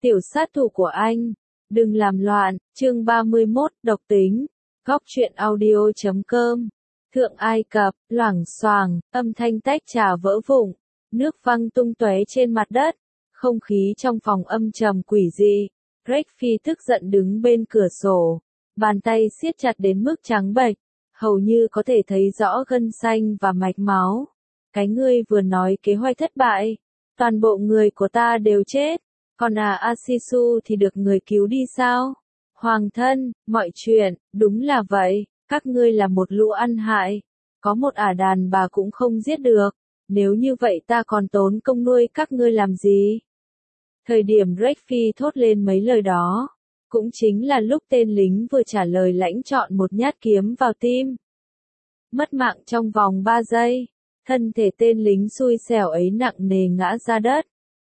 Tiểu sát thủ của anh. Đừng làm loạn. Chương 31, độc tính. Góc truyện audio.com. Thượng Ai Cập, loảng xoảng, âm thanh tách trà vỡ vụn, nước văng tung tóe trên mặt đất, không khí trong phòng âm trầm quỷ dị. Rách Phi tức giận đứng bên cửa sổ, bàn tay siết chặt đến mức trắng bệch, hầu như có thể thấy rõ gân xanh và mạch máu. Cái ngươi vừa nói kế hoạch thất bại, toàn bộ người của ta đều chết, còn Asisu thì được người cứu đi sao? Hoàng thân, mọi chuyện, đúng là vậy, các ngươi là một lũ ăn hại, có một đàn bà cũng không giết được, nếu như vậy ta còn tốn công nuôi các ngươi làm gì? Thời điểm Rách Phi thốt lên mấy lời đó, cũng chính là lúc tên lính vừa trả lời lãnh chọn một nhát kiếm vào tim. Mất mạng trong vòng 3 giây, thân thể tên lính xui xẻo ấy nặng nề ngã ra đất.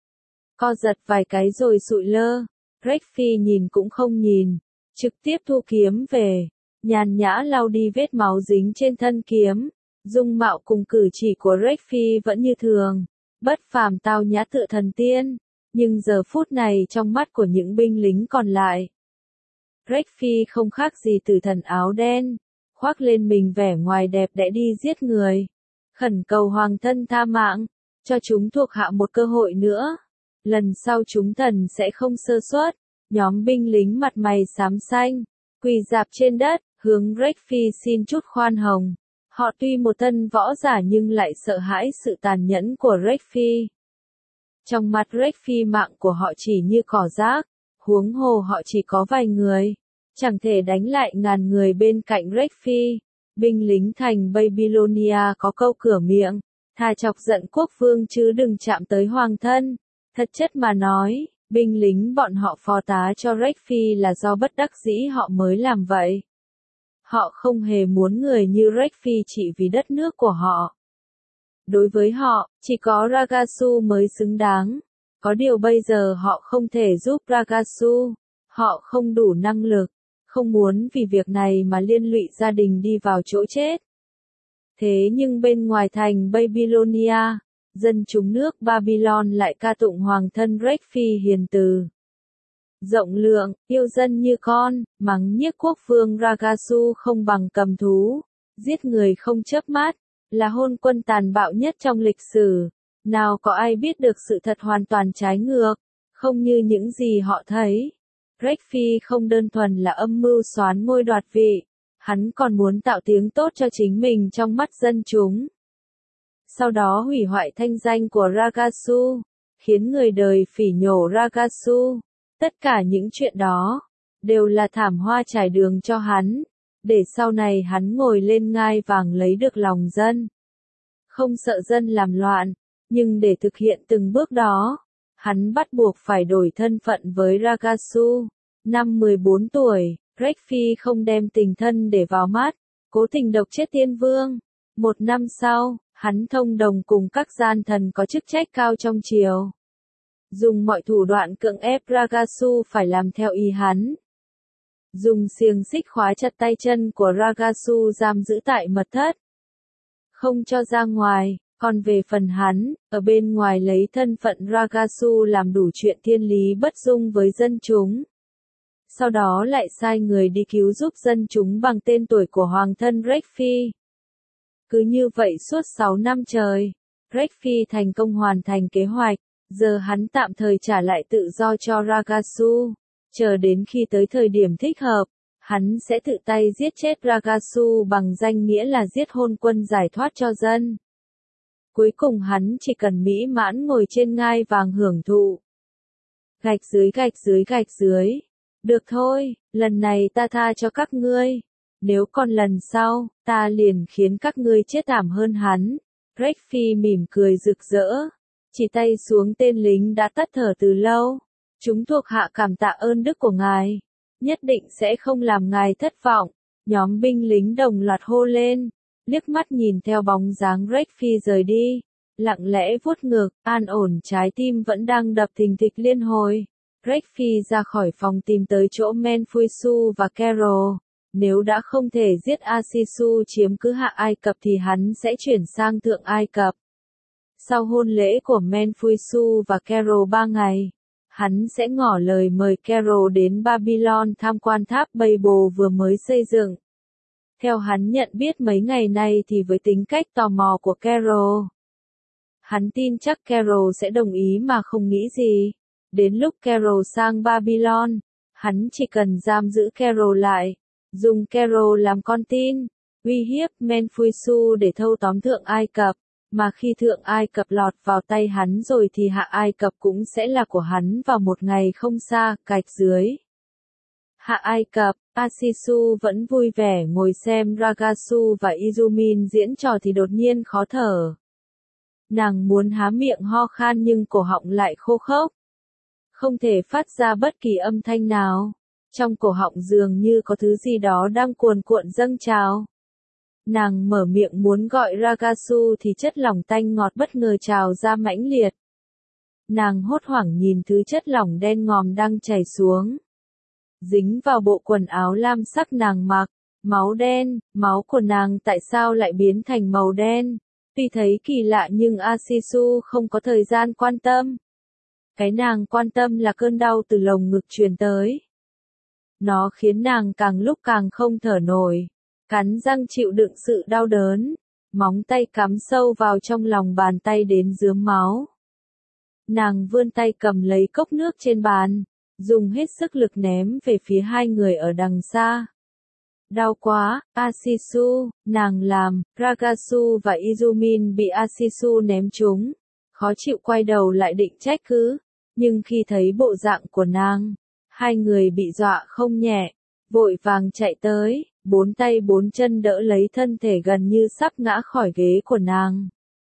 Co giật vài cái rồi sụi lơ, Rách Phi nhìn cũng không nhìn, trực tiếp thu kiếm về, nhàn nhã lau đi vết máu dính trên thân kiếm. Dung mạo cùng cử chỉ của Rách Phi vẫn như thường, bất phàm tao nhã tựa thần tiên, nhưng giờ phút này trong mắt của những binh lính còn lại, Rách Phi không khác gì tử thần áo đen, khoác lên mình vẻ ngoài đẹp đẽ đi giết người, khẩn cầu hoàng thân tha mạng, cho chúng thuộc hạ một cơ hội nữa, lần sau chúng thần sẽ không sơ suất. Nhóm binh lính mặt mày xám xanh, quỳ rạp trên đất, hướng Rách Phi xin chút khoan hồng. Họ tuy một thân võ giả nhưng lại sợ hãi sự tàn nhẫn của Rách Phi. Trong mặt Rách Phi mạng của họ chỉ như cỏ rác, huống hồ họ chỉ có vài người, chẳng thể đánh lại ngàn người bên cạnh Rách Phi. Binh lính thành Babylonia có câu cửa miệng, thà chọc giận quốc vương chứ đừng chạm tới hoàng thân. Thật chất mà nói, binh lính bọn họ phó tá cho Rách Phi là do bất đắc dĩ họ mới làm vậy. Họ không hề muốn người như Rách Phi chỉ vì đất nước của họ. Đối với họ, chỉ có Ragasu mới xứng đáng. Có điều bây giờ họ không thể giúp Ragasu. Họ không đủ năng lực, không muốn vì việc này mà liên lụy gia đình đi vào chỗ chết. Thế nhưng bên ngoài thành Babylonia, dân chúng nước Babylon lại ca tụng hoàng thân Rách Phi hiền từ, rộng lượng, yêu dân như con, mắng nhiếc quốc vương Ragasu không bằng cầm thú, giết người không chớp mắt, là hôn quân tàn bạo nhất trong lịch sử. Nào có ai biết được sự thật hoàn toàn trái ngược, không như những gì họ thấy. Rách Phi không đơn thuần là âm mưu soán ngôi đoạt vị, hắn còn muốn tạo tiếng tốt cho chính mình trong mắt dân chúng. Sau đó hủy hoại thanh danh của Ragasu, khiến người đời phỉ nhổ Ragasu. Tất cả những chuyện đó, đều là thảm hoa trải đường cho hắn, để sau này hắn ngồi lên ngai vàng lấy được lòng dân. Không sợ dân làm loạn, nhưng để thực hiện từng bước đó, hắn bắt buộc phải đổi thân phận với Ragasu. Năm 14 tuổi, Rách Phi không đem tình thân để vào mắt, cố tình độc chết tiên vương. Một năm sau, hắn thông đồng cùng các gian thần có chức trách cao trong triều, dùng mọi thủ đoạn cưỡng ép Ragasu phải làm theo ý hắn. Dùng xiềng xích khóa chặt tay chân của Ragasu giam giữ tại mật thất, không cho ra ngoài, còn về phần hắn, ở bên ngoài lấy thân phận Ragasu làm đủ chuyện thiên lý bất dung với dân chúng. Sau đó lại sai người đi cứu giúp dân chúng bằng tên tuổi của hoàng thân Rách Phi. Cứ như vậy suốt 6 năm trời, Rách Phi thành công hoàn thành kế hoạch. Giờ hắn tạm thời trả lại tự do cho Ragasu, chờ đến khi tới thời điểm thích hợp, hắn sẽ tự tay giết chết Ragasu bằng danh nghĩa là giết hôn quân giải thoát cho dân. Cuối cùng hắn chỉ cần mỹ mãn ngồi trên ngai vàng hưởng thụ. Gạch dưới gạch dưới gạch dưới. Được thôi, lần này ta tha cho các ngươi. Nếu còn lần sau, ta liền khiến các ngươi chết thảm hơn hắn. Rách Phi mỉm cười rực rỡ, chỉ tay xuống tên lính đã tắt thở từ lâu. Chúng thuộc hạ cảm tạ ơn đức của ngài, nhất định sẽ không làm ngài thất vọng. Nhóm binh lính đồng loạt hô lên, liếc mắt nhìn theo bóng dáng Rách Phi rời đi, lặng lẽ vuốt ngực, an ổn trái tim vẫn đang đập thình thịch liên hồi. Rách Phi ra khỏi phòng tìm tới chỗ Menfuisu và Carol. Nếu đã không thể giết Asisu chiếm cứ Hạ Ai Cập thì hắn sẽ chuyển sang Thượng Ai Cập. Sau hôn lễ của Menfuisu và Carol 3 ngày, hắn sẽ ngỏ lời mời Carol đến Babylon tham quan tháp Babel vừa mới xây dựng. Theo hắn nhận biết mấy ngày nay thì với tính cách tò mò của Carol, hắn tin chắc Carol sẽ đồng ý mà không nghĩ gì. Đến lúc Carol sang Babylon, hắn chỉ cần giam giữ Carol lại, dùng Carol làm con tin, uy hiếp Menfuisu để thâu tóm Thượng Ai Cập, mà khi Thượng Ai Cập lọt vào tay hắn rồi thì Hạ Ai Cập cũng sẽ là của hắn vào một ngày không xa. Gạch dưới Hạ Ai Cập, Asisu vẫn vui vẻ ngồi xem Ragasu và Izumin diễn trò thì đột nhiên khó thở. Nàng muốn há miệng ho khan nhưng cổ họng lại khô khốc, không thể phát ra bất kỳ âm thanh nào. Trong cổ họng dường như có thứ gì đó đang cuồn cuộn dâng trào. Nàng mở miệng muốn gọi Ragasu thì chất lỏng tanh ngọt bất ngờ trào ra mãnh liệt. Nàng hốt hoảng nhìn thứ chất lỏng đen ngòm đang chảy xuống, dính vào bộ quần áo lam sắc nàng mặc. Máu đen, máu của nàng tại sao lại biến thành màu đen? Tuy thấy kỳ lạ nhưng Asisu không có thời gian quan tâm. Cái nàng quan tâm là cơn đau từ lồng ngực truyền tới. Nó khiến nàng càng lúc càng không thở nổi, cắn răng chịu đựng sự đau đớn, móng tay cắm sâu vào trong lòng bàn tay đến rướm máu. Nàng vươn tay cầm lấy cốc nước trên bàn, dùng hết sức lực ném về phía hai người ở đằng xa. Đau quá, Asisu, nàng làm. Ragasu và Izumin bị Asisu ném trúng, khó chịu quay đầu lại định trách cứ, nhưng khi thấy bộ dạng của nàng, hai người bị dọa không nhẹ, vội vàng chạy tới, bốn tay bốn chân đỡ lấy thân thể gần như sắp ngã khỏi ghế của nàng.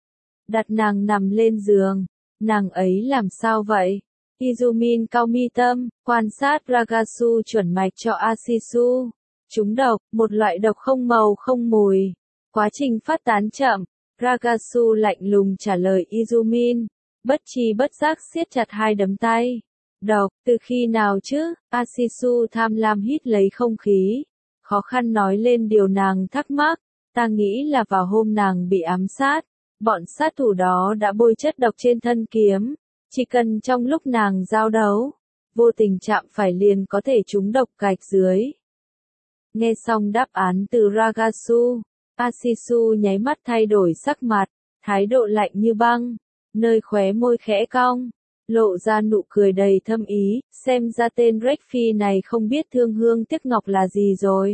Đặt nàng nằm lên giường. Nàng ấy làm sao vậy? Izumin cau mi tâm, quan sát Ragasu chuẩn mạch cho Asisu. Trúng độc, một loại độc không màu không mùi. Quá trình phát tán chậm. Ragasu lạnh lùng trả lời Izumin, bất tri bất giác siết chặt hai đấm tay. Độc, từ khi nào chứ? Asisu tham lam hít lấy không khí, khó khăn nói lên điều nàng thắc mắc. Ta nghĩ là vào hôm nàng bị ám sát, bọn sát thủ đó đã bôi chất độc trên thân kiếm. Chỉ cần trong lúc nàng giao đấu, vô tình chạm phải liền có thể trúng độc. Gạch dưới. Nghe xong đáp án từ Ragasu, Asisu nháy mắt thay đổi sắc mặt, thái độ lạnh như băng, nơi khóe môi khẽ cong, lộ ra nụ cười đầy thâm ý, xem ra tên Rekfi này không biết thương hương tiếc ngọc là gì rồi.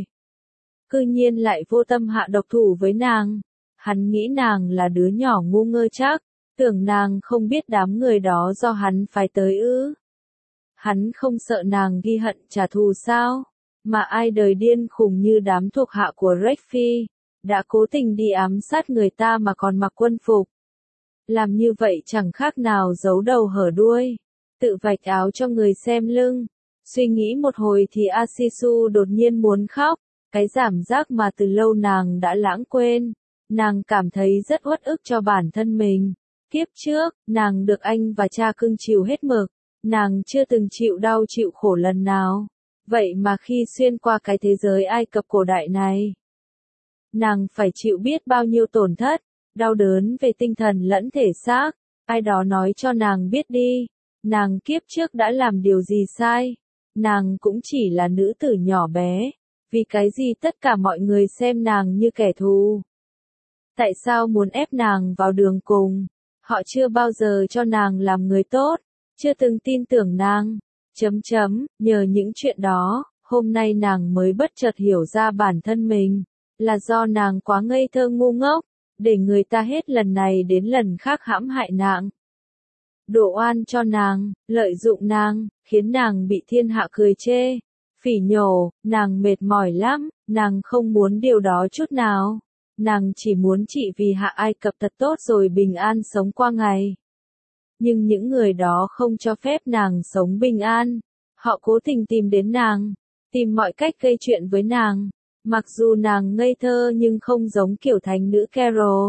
Cư nhiên lại vô tâm hạ độc thủ với nàng. Hắn nghĩ nàng là đứa nhỏ ngu ngơ chắc, tưởng nàng không biết đám người đó do hắn phái tới ư. Hắn không sợ nàng ghi hận trả thù sao? Mà ai đời điên khùng như đám thuộc hạ của Rekfi, đã cố tình đi ám sát người ta mà còn mặc quân phục. Làm như vậy chẳng khác nào giấu đầu hở đuôi, tự vạch áo cho người xem lưng. Suy nghĩ một hồi thì Asisu đột nhiên muốn khóc, cái cảm giác mà từ lâu nàng đã lãng quên. Nàng cảm thấy rất uất ức cho bản thân mình. Kiếp trước, nàng được anh và cha cưng chiều hết mực, nàng chưa từng chịu đau chịu khổ lần nào. Vậy mà khi xuyên qua cái thế giới Ai Cập cổ đại này, nàng phải chịu biết bao nhiêu tổn thất, đau đớn về tinh thần lẫn thể xác. Ai đó nói cho nàng biết đi, nàng kiếp trước đã làm điều gì sai. Nàng cũng chỉ là nữ tử nhỏ bé, vì cái gì tất cả mọi người xem nàng như kẻ thù? Tại sao muốn ép nàng vào đường cùng? Họ chưa bao giờ cho nàng làm người tốt, chưa từng tin tưởng nàng. Nhờ những chuyện đó, hôm nay nàng mới bất chợt hiểu ra bản thân mình, là do nàng quá ngây thơ ngu ngốc, để người ta hết lần này đến lần khác hãm hại nàng. Đổ oan cho nàng, lợi dụng nàng, khiến nàng bị thiên hạ cười chê, phỉ nhổ. Nàng mệt mỏi lắm, nàng không muốn điều đó chút nào. Nàng chỉ muốn trị vì Hạ Ai Cập thật tốt rồi bình an sống qua ngày. Nhưng những người đó không cho phép nàng sống bình an. Họ cố tình tìm đến nàng, tìm mọi cách gây chuyện với nàng. Mặc dù nàng ngây thơ nhưng không giống kiểu thánh nữ Carol.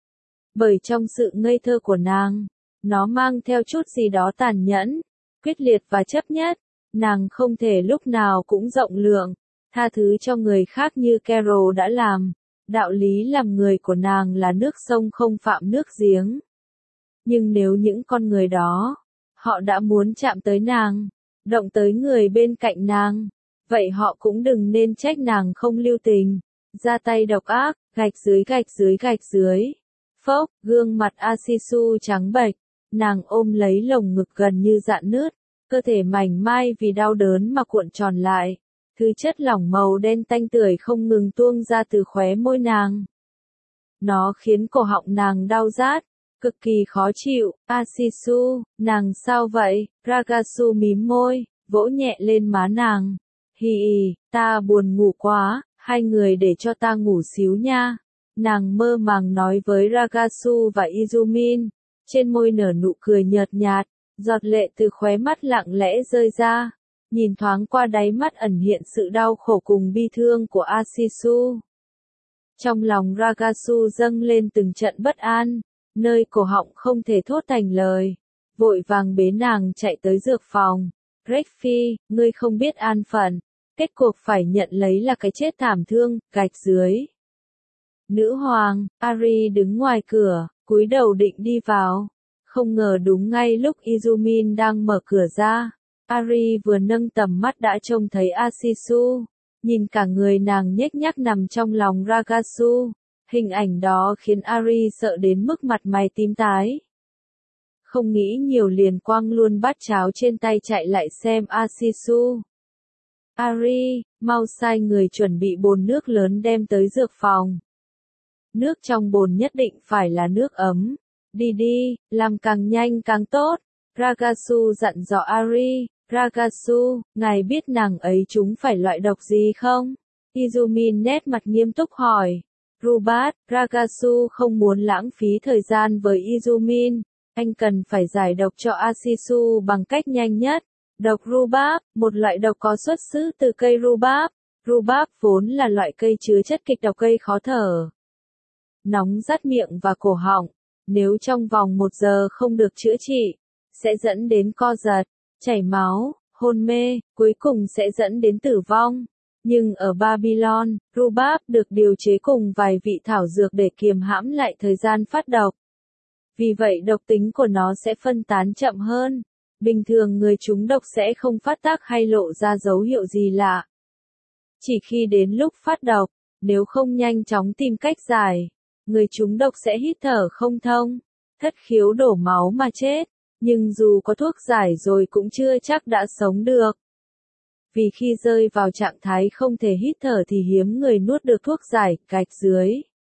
Bởi trong sự ngây thơ của nàng, nó mang theo chút gì đó tàn nhẫn, quyết liệt và chấp nhất. Nàng không thể lúc nào cũng rộng lượng, tha thứ cho người khác như Carol đã làm. Đạo lý làm người của nàng là nước sông không phạm nước giếng. Nhưng nếu những con người đó, Họ đã muốn chạm tới nàng, động tới người bên cạnh nàng. Vậy họ cũng đừng nên trách nàng không lưu tình. Ra tay độc ác, gạch dưới gạch dưới gạch dưới. Phốc, gương mặt Asisu trắng bệch. Nàng ôm lấy lồng ngực gần như rạn nứt. Cơ thể mảnh mai vì đau đớn mà cuộn tròn lại. Thứ chất lỏng màu đen tanh tưởi không ngừng tuôn ra từ khóe môi nàng. Nó khiến cổ họng nàng đau rát, cực kỳ khó chịu. Asisu, nàng sao vậy? Ragasu mím môi, vỗ nhẹ lên má nàng. Hì, ta buồn ngủ quá, hai người để cho ta ngủ xíu nha. Nàng mơ màng nói với Ragasu và Izumin, trên môi nở nụ cười nhợt nhạt, giọt lệ từ khóe mắt lặng lẽ rơi ra. Nhìn thoáng qua đáy mắt ẩn hiện sự đau khổ cùng bi thương của Asisu. Trong lòng Ragasu dâng lên từng trận bất an, nơi cổ họng không thể thốt thành lời. Vội vàng bế nàng chạy tới dược phòng. Rekfi, ngươi không biết an phận, kết cuộc phải nhận lấy là cái chết thảm thương, gạch dưới. Nữ hoàng, Ari đứng ngoài cửa, cúi đầu định đi vào. Không ngờ đúng ngay lúc Izumin đang mở cửa ra. Ari vừa nâng tầm mắt đã trông thấy Asisu, nhìn cả người nàng nhếch nhác nằm trong lòng Ragasu. Hình ảnh đó khiến Ari sợ đến mức mặt mày tím tái. Không nghĩ nhiều liền quăng luôn bát cháo trên tay chạy lại xem Asisu. Ari, mau sai người chuẩn bị bồn nước lớn đem tới dược phòng. Nước trong bồn nhất định phải là nước ấm. Đi đi, làm càng nhanh càng tốt. Ragasu dặn dò Ari. Ragasu, ngài biết nàng ấy chúng phải loại độc gì không? Izumin nét mặt nghiêm túc hỏi. Rubat, Ragasu không muốn lãng phí thời gian với Izumin. Anh cần phải giải độc cho Asisu bằng cách nhanh nhất. Độc rubab, một loại độc có xuất xứ từ cây rubab. Rubab vốn là loại cây chứa chất kịch độc gây khó thở, nóng rát miệng và cổ họng. Nếu trong vòng 1 giờ không được chữa trị, sẽ dẫn đến co giật, chảy máu, hôn mê, cuối cùng sẽ dẫn đến tử vong. Nhưng ở Babylon, rubab được điều chế cùng vài vị thảo dược để kiềm hãm lại thời gian phát độc. Vì vậy độc tính của nó sẽ phân tán chậm hơn. Bình thường người trúng độc sẽ không phát tác hay lộ ra dấu hiệu gì lạ. Chỉ khi đến lúc phát độc, nếu không nhanh chóng tìm cách giải, người trúng độc sẽ hít thở không thông, thất khiếu đổ máu mà chết. Nhưng dù có thuốc giải rồi cũng chưa chắc đã sống được. Vì khi rơi vào trạng thái không thể hít thở thì hiếm người nuốt được thuốc giải, gạch dưới.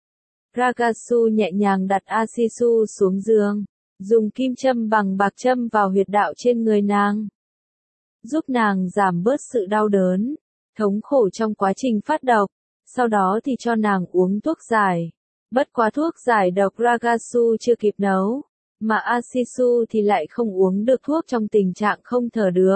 Ragasu nhẹ nhàng đặt Asisu xuống giường, dùng kim châm bằng bạc châm vào huyệt đạo trên người nàng, giúp nàng giảm bớt sự đau đớn, thống khổ trong quá trình phát độc. Sau đó thì cho nàng uống thuốc giải. Bất quá thuốc giải độc Ragasu chưa kịp nấu, mà Asisu thì lại không uống được thuốc trong tình trạng không thở được.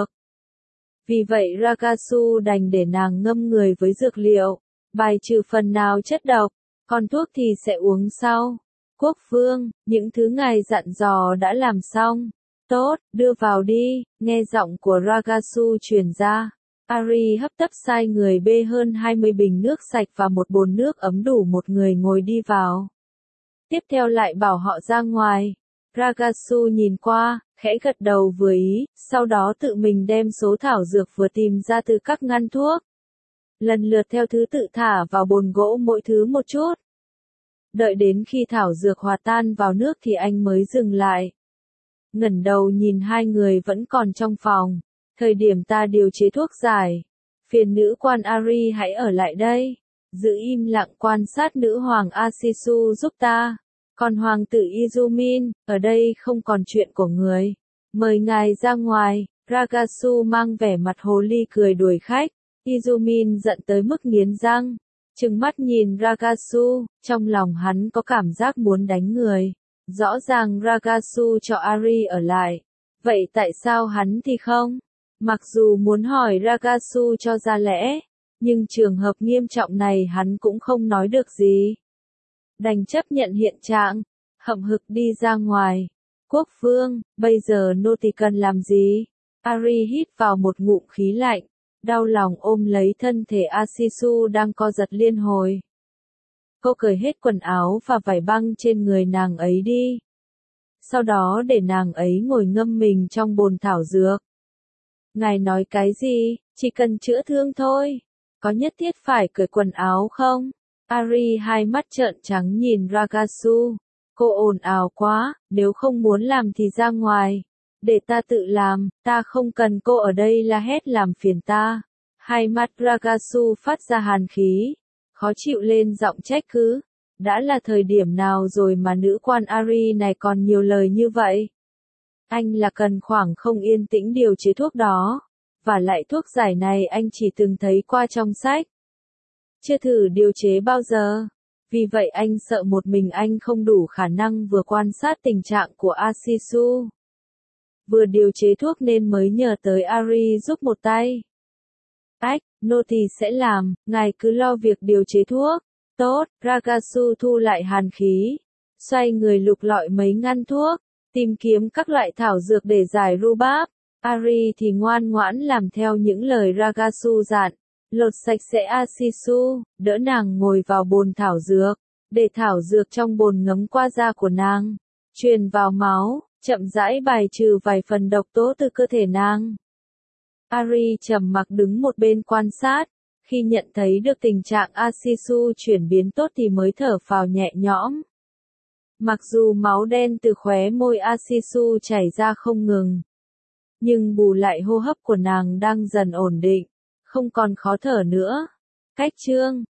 Vì vậy Ragasu đành để nàng ngâm người với dược liệu, bài trừ phần nào chất độc, còn thuốc thì sẽ uống sau. Quốc vương, những thứ ngài dặn dò đã làm xong. Tốt, đưa vào đi, nghe giọng của Ragasu truyền ra. Ari hấp tấp sai người bê hơn 20 bình nước sạch và một bồn nước ấm đủ một người ngồi đi vào. Tiếp theo lại bảo họ ra ngoài. Ragasu nhìn qua, khẽ gật đầu vừa ý, sau đó tự mình đem số thảo dược vừa tìm ra từ các ngăn thuốc. Lần lượt theo thứ tự thả vào bồn gỗ mỗi thứ một chút. Đợi đến khi thảo dược hòa tan vào nước thì anh mới dừng lại. Ngẩng đầu nhìn hai người vẫn còn trong phòng. Thời điểm ta điều chế thuốc giải, phiền nữ quan Ari hãy ở lại đây, giữ im lặng quan sát nữ hoàng Asisu giúp ta. Còn hoàng tử Izumin, ở đây không còn chuyện của người. Mời ngài ra ngoài. Ragasu mang vẻ mặt hồ ly cười đuổi khách. Izumin giận tới mức nghiến răng, trừng mắt nhìn Ragasu, trong lòng hắn có cảm giác muốn đánh người. Rõ ràng Ragasu cho Ari ở lại, vậy tại sao hắn thì không? Mặc dù muốn hỏi Ragasu cho ra lẽ, nhưng trường hợp nghiêm trọng này hắn cũng không nói được gì. Đành chấp nhận hiện trạng, hậm hực đi ra ngoài. Quốc vương, bây giờ nô tỳ cần làm gì? Ari hít vào một ngụm khí lạnh, đau lòng ôm lấy thân thể Asisu đang co giật liên hồi. Cô cởi hết quần áo và vải băng trên người nàng ấy đi. sau đó để nàng ấy ngồi ngâm mình trong bồn thảo dược. Ngài nói cái gì, chỉ cần chữa thương thôi, có nhất thiết phải cởi quần áo không? Ari hai mắt trợn trắng nhìn Ragasu, cô ồn ào quá, nếu không muốn làm thì ra ngoài, để ta tự làm, ta không cần cô ở đây la hét làm phiền ta. Hai mắt Ragasu phát ra hàn khí, khó chịu lên giọng trách cứ. Đã là thời điểm nào rồi mà nữ quan Ari này còn nhiều lời như vậy? Anh là cần khoảng không yên tĩnh điều chế thuốc đó, và lại thuốc giải này anh chỉ từng thấy qua trong sách. Chưa thử điều chế bao giờ, vì vậy anh sợ một mình anh không đủ khả năng vừa quan sát tình trạng của Asisu, vừa điều chế thuốc nên mới nhờ tới Ari giúp một tay. Ách, nô tỳ sẽ làm, ngài cứ lo việc điều chế thuốc. Tốt, Ragasu thu lại hàn khí, xoay người lục lọi mấy ngăn thuốc, tìm kiếm các loại thảo dược để giải rhubarb. Ari thì ngoan ngoãn làm theo những lời Ragasu dặn, lột sạch sẽ Asisu, đỡ nàng ngồi vào bồn thảo dược, để thảo dược trong bồn ngấm qua da của nàng, truyền vào máu, chậm rãi bài trừ vài phần độc tố từ cơ thể nàng. Ari trầm mặc đứng một bên quan sát, khi nhận thấy được tình trạng Asisu chuyển biến tốt thì mới thở phào nhẹ nhõm. Mặc dù máu đen từ khóe môi Asisu chảy ra không ngừng, nhưng bù lại hô hấp của nàng đang dần ổn định, không còn khó thở nữa. Cách chương